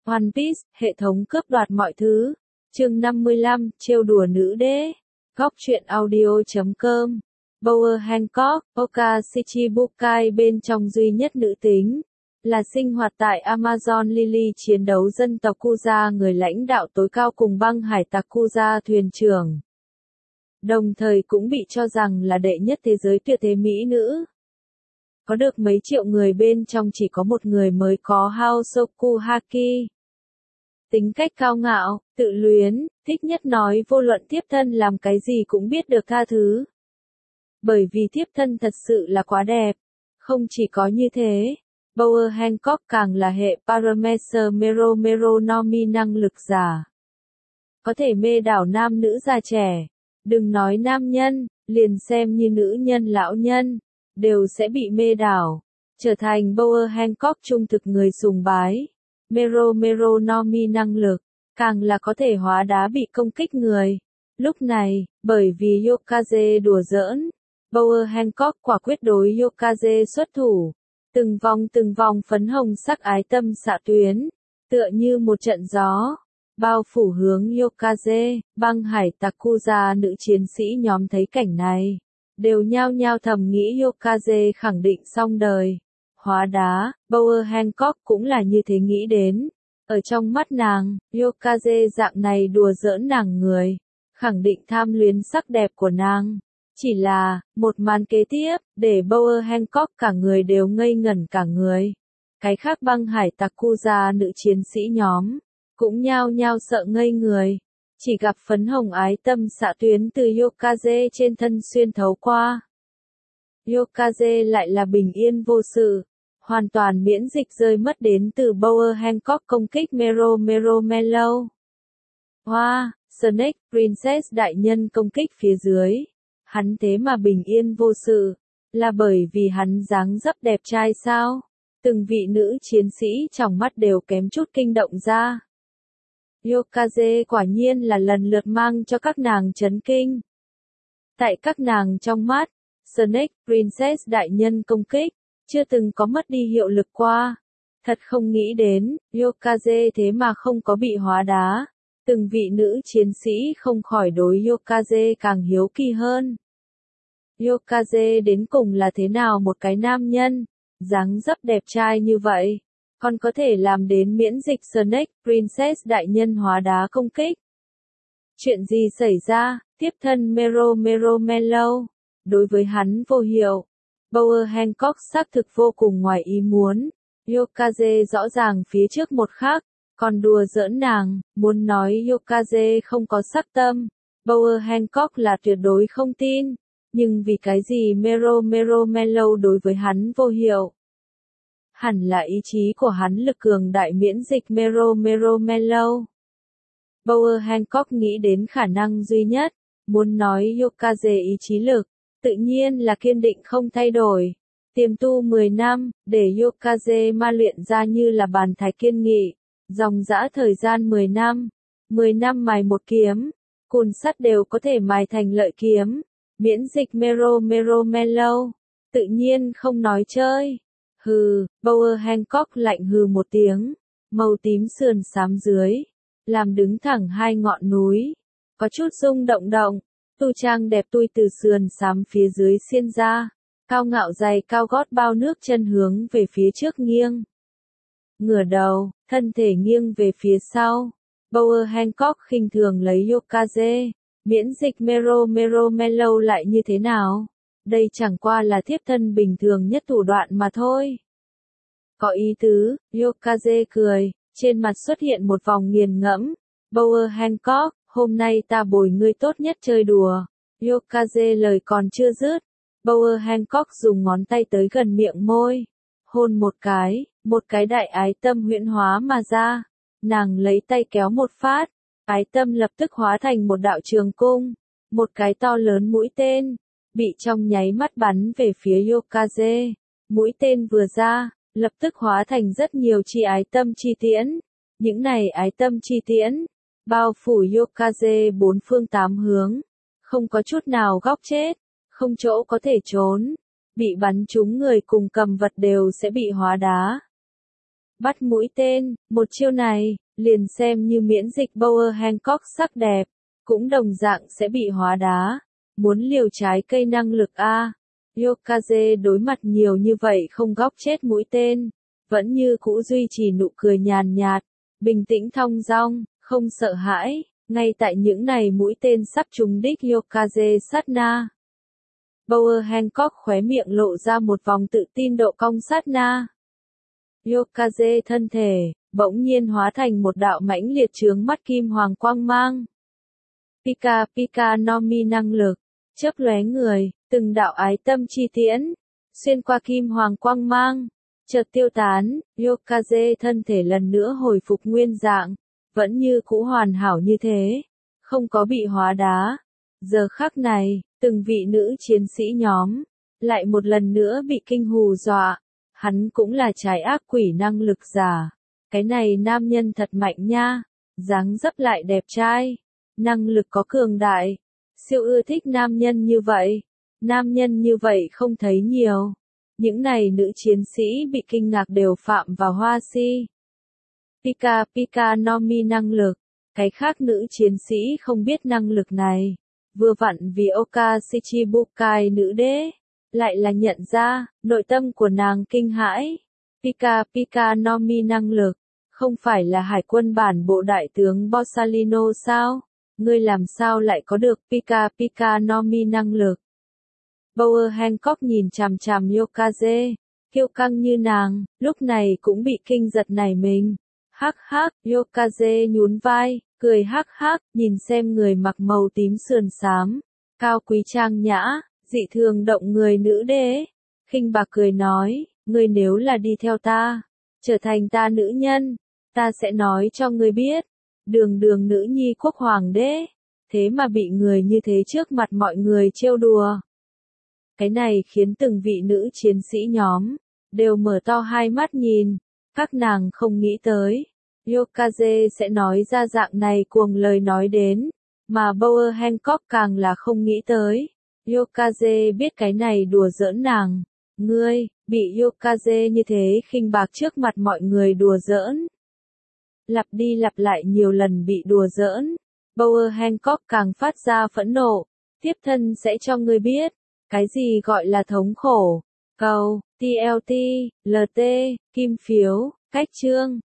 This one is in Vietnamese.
One Piece, hệ thống cướp đoạt mọi thứ. Chương 55, trêu đùa nữ đế. Góc truyện audio.com. Bower Hancock, Oka Shichibukai bên trong duy nhất nữ tính. Là sinh hoạt tại Amazon Lily chiến đấu dân tộc Kuja, người lãnh đạo tối cao cùng băng hải tặc Kuja thuyền trưởng. Đồng thời cũng bị cho rằng là đệ nhất thế giới tuyệt thế mỹ nữ. Có được mấy triệu người bên trong chỉ có một người mới có Hosoku Haki. Tính cách cao ngạo, tự luyến, thích nhất nói vô luận tiếp thân làm cái gì cũng biết được tha thứ. Bởi vì tiếp thân thật sự là quá đẹp. Không chỉ có như thế, Bower Hancock càng là hệ Paramecer Meromeronomi năng lực giả. Có thể mê đảo nam nữ già trẻ. Đừng nói nam nhân, liền xem như nữ nhân lão nhân, đều sẽ bị mê đảo. Trở thành Bower Hancock trung thực người sùng bái. Meromeronomi năng lực, càng là có thể hóa đá bị công kích người. Lúc này, bởi vì Yokaze đùa giỡn, Bower Hancock quả quyết đối Yokaze xuất thủ. Từng vòng phấn hồng sắc ái tâm xạ tuyến, tựa như một trận gió, bao phủ hướng Yokaze. Băng hải tặc Kuja nữ chiến sĩ nhóm thấy cảnh này, đều nhao nhao thầm nghĩ Yokaze khẳng định xong đời. Hóa đá, Bower Hancock cũng là như thế nghĩ đến. Ở trong mắt nàng, Yokaze dạng này đùa giỡn nàng người, khẳng định tham luyến sắc đẹp của nàng. Chỉ là, một màn kế tiếp, để Bower Hancock cả người đều ngây ngẩn cả người. Cái khác băng hải tặc Kuja nữ chiến sĩ nhóm, cũng nhao nhao sợ ngây người. Chỉ gặp phấn hồng ái tâm xạ tuyến từ Yokaze trên thân xuyên thấu qua. Yokaze lại là bình yên vô sự, hoàn toàn miễn dịch rơi mất đến từ Bower Hancock công kích Meromeromello. Hoa, Snake Princess đại nhân công kích phía dưới. Hắn thế mà bình yên vô sự, là bởi vì hắn dáng dấp đẹp trai sao? Từng vị nữ chiến sĩ trong mắt đều kém chút kinh động ra. Yokaze quả nhiên là lần lượt mang cho các nàng chấn kinh. Tại các nàng trong mắt, Snake Princess đại nhân công kích, chưa từng có mất đi hiệu lực qua. Thật không nghĩ đến, Yokaze thế mà không có bị hóa đá. Từng vị nữ chiến sĩ không khỏi đối Yokaze càng hiếu kỳ hơn. Yokaze đến cùng là thế nào một cái nam nhân, dáng dấp đẹp trai như vậy, còn có thể làm đến miễn dịch Snake Princess đại nhân hóa đá công kích. Chuyện gì xảy ra, tiếp thân Meromeromello, đối với hắn vô hiệu. Bower Hancock xác thực vô cùng ngoài ý muốn. Yokaze rõ ràng phía trước một khắc, còn đùa giỡn nàng, muốn nói Yokaze không có sắc tâm. Bower Hancock là tuyệt đối không tin. Nhưng vì cái gì Meromeromello đối với hắn vô hiệu? Hẳn là ý chí của hắn lực cường đại miễn dịch Meromeromello. Bower Hancock nghĩ đến khả năng duy nhất, muốn nói Yokaze ý chí lực, tự nhiên là kiên định không thay đổi. Tiềm tu 10 năm, để Yokaze ma luyện ra như là bàn thạch kiên nghị, dòng dã thời gian 10 năm. 10 năm mài một kiếm, cùn sắt đều có thể mài thành lợi kiếm. Miễn dịch Meromeromello, tự nhiên không nói chơi. Hừ, Bower Hancock lạnh hừ một tiếng, màu tím sườn xám dưới, làm đứng thẳng hai ngọn núi, có chút rung động động, tu trang đẹp tui từ sườn xám phía dưới xiên ra, cao ngạo giày cao gót bao nước chân hướng về phía trước nghiêng. Ngửa đầu, thân thể nghiêng về phía sau, Bower Hancock khinh thường lấy Yokaze. Miễn dịch Meromeromello lại như thế nào? Đây chẳng qua là thiếp thân bình thường nhất thủ đoạn mà thôi. Có ý tứ, Yokaze cười, trên mặt xuất hiện một vòng nghiền ngẫm. Bower Hancock, hôm nay ta bồi ngươi tốt nhất chơi đùa. Yokaze lời còn chưa dứt. Bower Hancock dùng ngón tay tới gần miệng môi. Hôn một cái đại ái tâm huyễn hóa mà ra. Nàng lấy tay kéo một phát. Ái tâm lập tức hóa thành một đạo trường cung, một cái to lớn mũi tên, bị trong nháy mắt bắn về phía Yokaze. Mũi tên vừa ra, lập tức hóa thành rất nhiều chi ái tâm chi tiễn. Những này ái tâm chi tiễn, bao phủ Yokaze bốn phương tám hướng, không có chút nào góc chết, không chỗ có thể trốn. Bị bắn trúng người cùng cầm vật đều sẽ bị hóa đá. Bắt mũi tên, một chiêu này, liền xem như miễn dịch Bauer Hancock sắc đẹp, cũng đồng dạng sẽ bị hóa đá. Muốn liều trái cây năng lực a. Yokaze đối mặt nhiều như vậy không góc chết mũi tên, vẫn như cũ duy trì nụ cười nhàn nhạt, bình tĩnh thong dong, không sợ hãi, ngay tại những này mũi tên sắp trúng đích Yokaze sát na. Bauer Hancock khóe miệng lộ ra một vòng tự tin độ cong sát na. Yokaze thân thể, bỗng nhiên hóa thành một đạo mãnh liệt chướng mắt kim hoàng quang mang. Pika Pika no Mi năng lực, chớp lóe người, từng đạo ái tâm chi tiễn, xuyên qua kim hoàng quang mang, chợt tiêu tán, Yokaze thân thể lần nữa hồi phục nguyên dạng, vẫn như cũ hoàn hảo như thế, không có bị hóa đá. Giờ khắc này, từng vị nữ chiến sĩ nhóm, lại một lần nữa bị kinh hù dọa, hắn cũng là trái ác quỷ năng lực giả. Cái này nam nhân thật mạnh nha, dáng dấp lại đẹp trai, năng lực có cường đại, siêu ưa thích nam nhân như vậy. Nam nhân như vậy không thấy nhiều. Những này nữ chiến sĩ bị kinh ngạc đều phạm vào hoa si. Pika Pika no Mi năng lực, cái khác nữ chiến sĩ không biết năng lực này, vừa vặn vì Oka Shichibukai nữ đế, lại là nhận ra, nội tâm của nàng kinh hãi. Pika Pika no Mi năng lực, không phải là hải quân bản bộ đại tướng Borsalino sao? Ngươi làm sao lại có được Pika Pika no Mi năng lực? Bauer Hancock nhìn chằm chằm Yokaze, kiêu căng như nàng, lúc này cũng bị kinh giật nảy mình. Hắc hắc, Yokaze nhún vai, cười hắc hắc, nhìn xem người mặc màu tím sườn xám, cao quý trang nhã, dị thường động người nữ đế. Khinh bạc cười nói, ngươi nếu là đi theo ta, trở thành ta nữ nhân, ta sẽ nói cho ngươi biết, đường đường nữ nhi quốc hoàng đế, thế mà bị người như thế trước mặt mọi người trêu đùa. Cái này khiến từng vị nữ chiến sĩ nhóm, đều mở to hai mắt nhìn, các nàng không nghĩ tới, Yokaze sẽ nói ra dạng này cuồng lời nói đến, mà Bauer Hancock càng là không nghĩ tới. Yokaze biết cái này đùa giỡn nàng, ngươi, bị Yokaze như thế khinh bạc trước mặt mọi người đùa giỡn. Lặp đi lặp lại nhiều lần bị đùa giỡn, Bauer Hancock càng phát ra phẫn nộ, tiếp thân sẽ cho ngươi biết. Cái gì gọi là thống khổ? Cầu, TLT, LT, kim phiếu, cách chương.